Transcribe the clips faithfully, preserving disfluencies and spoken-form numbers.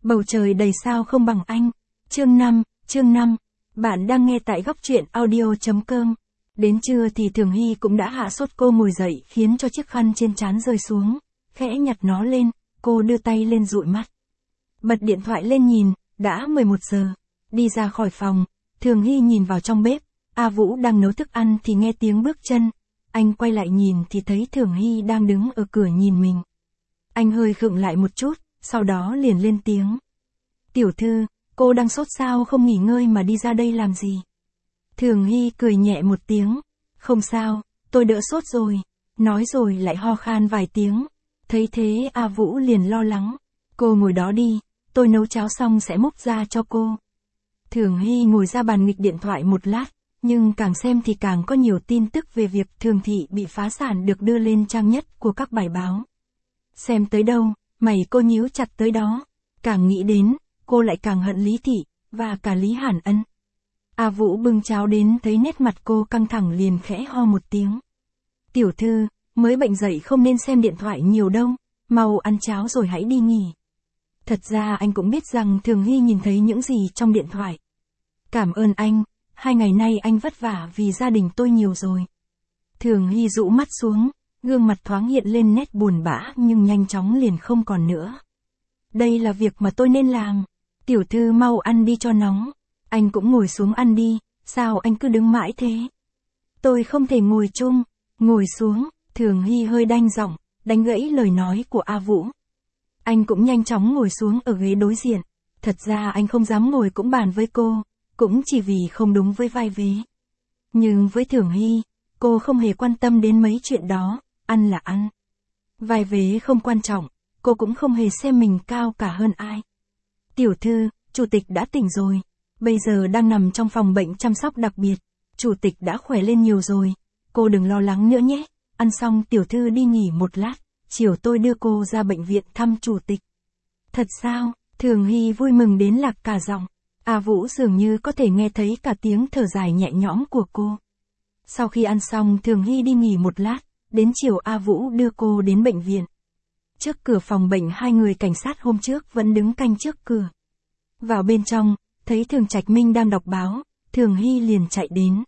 Bầu trời đầy sao không bằng anh. Chương năm, chương năm. Bạn đang nghe tại góc truyện audio.com. Đến trưa thì Thường Hy cũng đã hạ sốt, cô ngồi dậy khiến cho chiếc khăn trên trán rơi xuống, khẽ nhặt nó lên, cô đưa tay lên dụi mắt. Bật điện thoại lên nhìn, đã mười một giờ. Đi ra khỏi phòng, Thường Hy nhìn vào trong bếp, A Vũ đang nấu thức ăn thì nghe tiếng bước chân. Anh quay lại nhìn thì thấy Thường Hy đang đứng ở cửa nhìn mình. Anh hơi khựng lại một chút, sau đó liền lên tiếng. Tiểu thư, cô đang sốt sao không nghỉ ngơi mà đi ra đây làm gì? Thường Hy cười nhẹ một tiếng. Không sao, tôi đỡ sốt rồi. Nói rồi lại ho khan vài tiếng. Thấy thế A Vũ liền lo lắng. Cô ngồi đó đi, tôi nấu cháo xong sẽ múc ra cho cô. Thường Hy ngồi ra bàn nghịch điện thoại một lát, nhưng càng xem thì càng có nhiều tin tức về việc Thường Thị bị phá sản được đưa lên trang nhất của các bài báo. Xem tới đâu, mày cô nhíu chặt tới đó. Càng nghĩ đến, cô lại càng hận Lý Thị, và cả Lý Hàn Ân. A Vũ bưng cháo đến thấy nét mặt cô căng thẳng liền khẽ ho một tiếng. Tiểu thư, mới bệnh dậy không nên xem điện thoại nhiều đâu, mau ăn cháo rồi hãy đi nghỉ. Thật ra anh cũng biết rằng Thường Hy nhìn thấy những gì trong điện thoại. Cảm ơn anh, hai ngày nay anh vất vả vì gia đình tôi nhiều rồi. Thường Hy rũ mắt xuống, gương mặt thoáng hiện lên nét buồn bã nhưng nhanh chóng liền không còn nữa. Đây là việc mà tôi nên làm. Tiểu thư mau ăn đi cho nóng. Anh cũng ngồi xuống ăn đi, sao anh cứ đứng mãi thế? Tôi không thể ngồi chung. Ngồi xuống, Thường Hy hơi đanh giọng, đánh gãy lời nói của A Vũ. Anh cũng nhanh chóng ngồi xuống ở ghế đối diện. Thật ra anh không dám ngồi cũng bàn với cô, cũng chỉ vì không đúng với vai vế. Nhưng với Thường Hy, cô không hề quan tâm đến mấy chuyện đó, ăn là ăn. Vai vế không quan trọng, cô cũng không hề xem mình cao cả hơn ai. Tiểu thư, chủ tịch đã tỉnh rồi, bây giờ đang nằm trong phòng bệnh chăm sóc đặc biệt. Chủ tịch đã khỏe lên nhiều rồi, cô đừng lo lắng nữa nhé. Ăn xong tiểu thư đi nghỉ một lát, chiều tôi đưa cô ra bệnh viện thăm chủ tịch. Thật sao? Thường Hy vui mừng đến lạc cả giọng. A Vũ dường như có thể nghe thấy cả tiếng thở dài nhẹ nhõm của cô. Sau khi ăn xong Thường Hy đi nghỉ một lát, đến chiều A Vũ đưa cô đến bệnh viện. Trước cửa phòng bệnh hai người cảnh sát hôm trước vẫn đứng canh trước cửa. Vào bên trong, thấy Thường Trạch Minh đang đọc báo, Thường Hy liền chạy đến.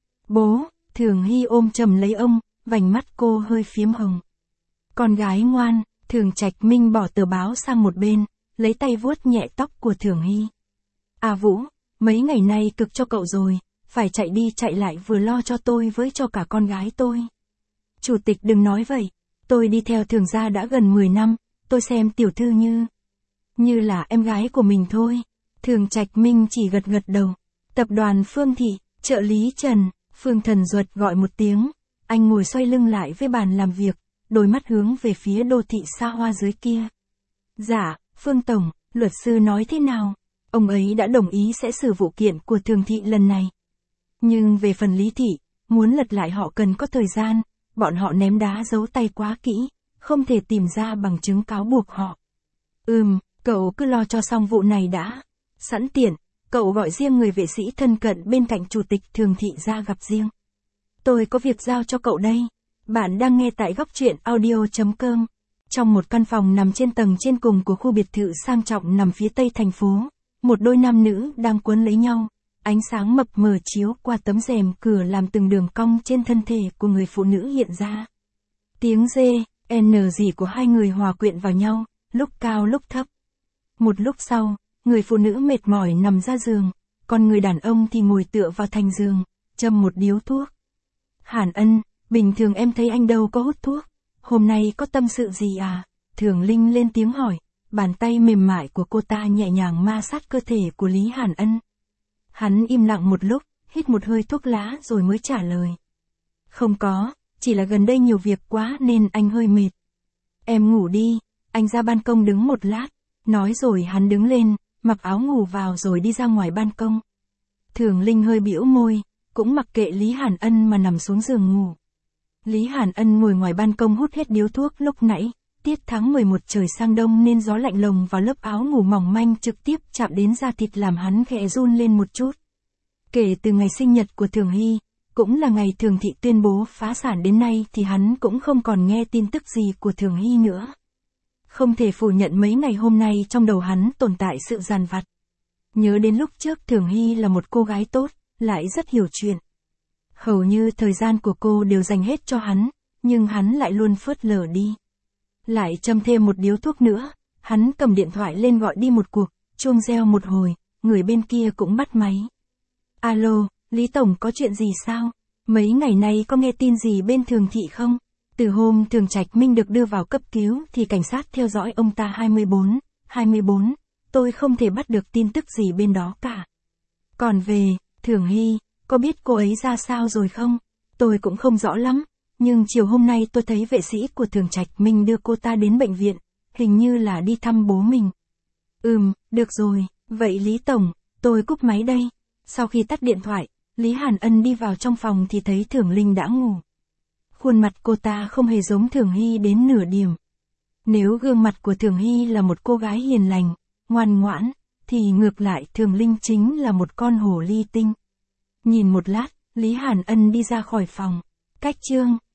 Bố, Thường Hy ôm chầm lấy ông, vành mắt cô hơi phiếm hồng. Con gái ngoan, Thường Trạch Minh bỏ tờ báo sang một bên, lấy tay vuốt nhẹ tóc của Thường Hy. À Vũ, mấy ngày nay cực cho cậu rồi, phải chạy đi chạy lại vừa lo cho tôi với cho cả con gái tôi. Chủ tịch đừng nói vậy, tôi đi theo Thường gia đã gần mười năm, tôi xem tiểu thư như... như là em gái của mình thôi. Thường Trạch Minh chỉ gật gật đầu. Tập đoàn Phương Thị, trợ lý Trần, Phương Thần Duật gọi một tiếng, anh ngồi xoay lưng lại với bàn làm việc, đôi mắt hướng về phía đô thị xa hoa dưới kia. Dạ, Phương Tổng, luật sư nói thế nào? Ông ấy đã đồng ý sẽ xử vụ kiện của Thường Thị lần này. Nhưng về phần Lý Thị, muốn lật lại họ cần có thời gian, bọn họ ném đá giấu tay quá kỹ, không thể tìm ra bằng chứng cáo buộc họ. Ừm, cậu cứ lo cho xong vụ này đã. Sẵn tiện, cậu gọi riêng người vệ sĩ thân cận bên cạnh chủ tịch Thường Thị ra gặp riêng. Tôi có việc giao cho cậu đây. Bạn đang nghe tại góc truyện audio.com. Trong một căn phòng nằm trên tầng trên cùng của khu biệt thự sang trọng nằm phía tây thành phố, một đôi nam nữ đang quấn lấy nhau. Ánh sáng mập mờ chiếu qua tấm rèm cửa làm từng đường cong trên thân thể của người phụ nữ hiện ra. Tiếng dê, n gì của hai người hòa quyện vào nhau, lúc cao lúc thấp. Một lúc sau, người phụ nữ mệt mỏi nằm ra giường, còn người đàn ông thì ngồi tựa vào thành giường, châm một điếu thuốc. Hàn Ân, bình thường em thấy anh đâu có hút thuốc, hôm nay có tâm sự gì à? Thường Linh lên tiếng hỏi, bàn tay mềm mại của cô ta nhẹ nhàng ma sát cơ thể của Lý Hàn Ân. Hắn im lặng một lúc, hít một hơi thuốc lá rồi mới trả lời. Không có, chỉ là gần đây nhiều việc quá nên anh hơi mệt. Em ngủ đi, anh ra ban công đứng một lát. Nói rồi hắn đứng lên, mặc áo ngủ vào rồi đi ra ngoài ban công. Thường Linh hơi bĩu môi, cũng mặc kệ Lý Hàn Ân mà nằm xuống giường ngủ. Lý Hàn Ân ngồi ngoài ban công hút hết điếu thuốc lúc nãy, tiết tháng mười một trời sang đông nên gió lạnh lồng vào lớp áo ngủ mỏng manh trực tiếp chạm đến da thịt làm hắn khẽ run lên một chút. Kể từ ngày sinh nhật của Thường Hy, cũng là ngày Thường Thị tuyên bố phá sản đến nay thì hắn cũng không còn nghe tin tức gì của Thường Hy nữa. Không thể phủ nhận mấy ngày hôm nay trong đầu hắn tồn tại sự dằn vặt. Nhớ đến lúc trước Thường Hy là một cô gái tốt, lại rất hiểu chuyện. Hầu như thời gian của cô đều dành hết cho hắn, nhưng hắn lại luôn phớt lờ đi. Lại châm thêm một điếu thuốc nữa, hắn cầm điện thoại lên gọi đi một cuộc, chuông reo một hồi, người bên kia cũng bắt máy. Alo, Lý Tổng có chuyện gì sao? Mấy ngày nay có nghe tin gì bên Thường Thị không? Từ hôm Thường Trạch Minh được đưa vào cấp cứu thì cảnh sát theo dõi ông ta hai mươi bốn, hai mươi bốn, tôi không thể bắt được tin tức gì bên đó cả. Còn về, Thường Hy, có biết cô ấy ra sao rồi không? Tôi cũng không rõ lắm, nhưng chiều hôm nay tôi thấy vệ sĩ của Thường Trạch Minh đưa cô ta đến bệnh viện, hình như là đi thăm bố mình. Ừm, được rồi, vậy Lý Tổng, tôi cúp máy đây. Sau khi tắt điện thoại, Lý Hàn Ân đi vào trong phòng thì thấy Thường Linh đã ngủ. Khuôn mặt cô ta không hề giống Thường Hy đến nửa điểm. Nếu gương mặt của Thường Hy là một cô gái hiền lành, ngoan ngoãn, thì ngược lại Thường Linh chính là một con hổ ly tinh. Nhìn một lát, Lý Hàn Ân đi ra khỏi phòng. Cách chương